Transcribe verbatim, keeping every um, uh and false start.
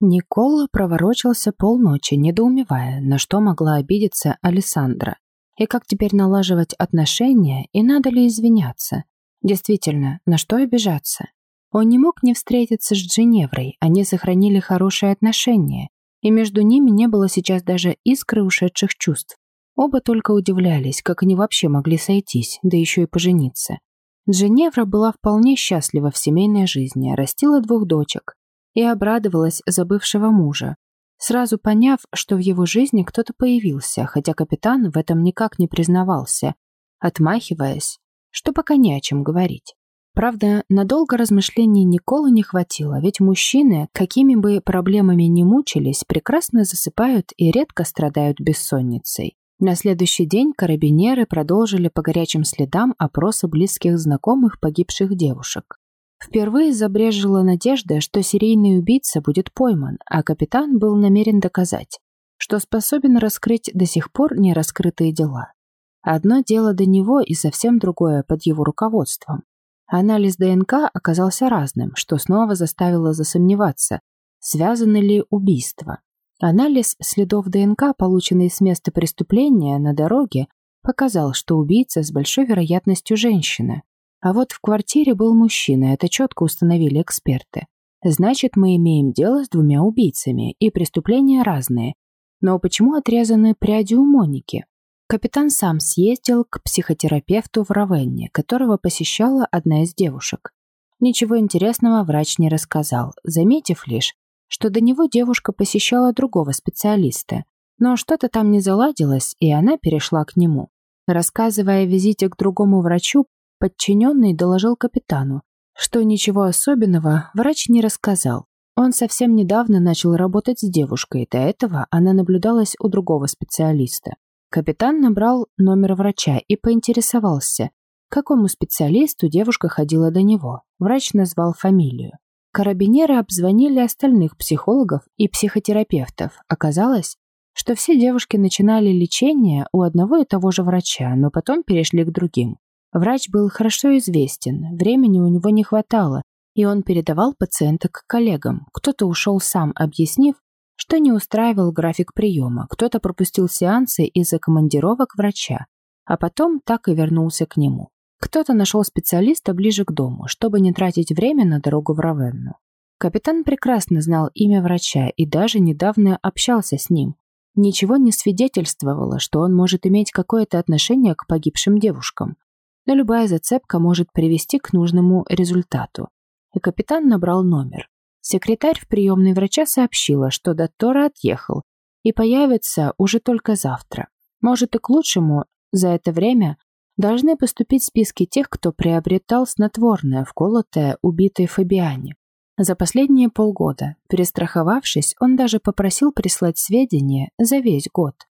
Никола проворочился полночи, недоумевая, на что могла обидеться Алессандра, и как теперь налаживать отношения, и надо ли извиняться. Действительно, на что обижаться? Он не мог не встретиться с Джиневрой, они сохранили хорошие отношения, и между ними не было сейчас даже искры ушедших чувств. Оба только удивлялись, как они вообще могли сойтись, да еще и пожениться. Джиневра была вполне счастлива в семейной жизни, растила двух дочек и обрадовалась за бывшего мужа, сразу поняв, что в его жизни кто-то появился, хотя капитан в этом никак не признавался, отмахиваясь, что пока не о чем говорить. Правда, надолго размышлений Николы не хватило, ведь мужчины, какими бы проблемами ни мучились, прекрасно засыпают и редко страдают бессонницей. На следующий день карабинеры продолжили по горячим следам опросы близких знакомых погибших девушек. Впервые забрежила надежда, что серийный убийца будет пойман, а капитан был намерен доказать, что способен раскрыть до сих пор нераскрытые дела. Одно дело до него и совсем другое под его руководством. Анализ ДНК оказался разным, что снова заставило засомневаться, связаны ли убийства. Анализ следов ДНК, полученный с места преступления на дороге, показал, что убийца с большой вероятностью женщина. А вот в квартире был мужчина, это четко установили эксперты. Значит, мы имеем дело с двумя убийцами, и преступления разные. Но почему отрезаны пряди у Моники? Капитан сам съездил к психотерапевту в Равенне, которого посещала одна из девушек. Ничего интересного врач не рассказал, заметив лишь, что до него девушка посещала другого специалиста, но что-то там не заладилось, и она перешла к нему. Рассказывая о визите к другому врачу, подчиненный доложил капитану, что ничего особенного врач не рассказал. Он совсем недавно начал работать с девушкой, до этого она наблюдалась у другого специалиста. Капитан набрал номер врача и поинтересовался, к какому специалисту девушка ходила до него. Врач назвал фамилию. Карабинеры обзвонили остальных психологов и психотерапевтов. Оказалось, что все девушки начинали лечение у одного и того же врача, но потом перешли к другим. Врач был хорошо известен, времени у него не хватало, и он передавал пациенток к коллегам. Кто-то ушел сам, объяснив, что не устраивал график приема, кто-то пропустил сеансы из-за командировок врача, а потом так и вернулся к нему. Кто-то нашел специалиста ближе к дому, чтобы не тратить время на дорогу в Равенну. Капитан прекрасно знал имя врача и даже недавно общался с ним. Ничего не свидетельствовало, что он может иметь какое-то отношение к погибшим девушкам. Но любая зацепка может привести к нужному результату. И капитан набрал номер. Секретарь в приемной врача сообщила, что доктор отъехал и появится уже только завтра. Может, и к лучшему, за это время должны поступить списки тех, кто приобретал снотворное, вколотое убитой Фабиане. За последние полгода, перестраховавшись, он даже попросил прислать сведения за весь год.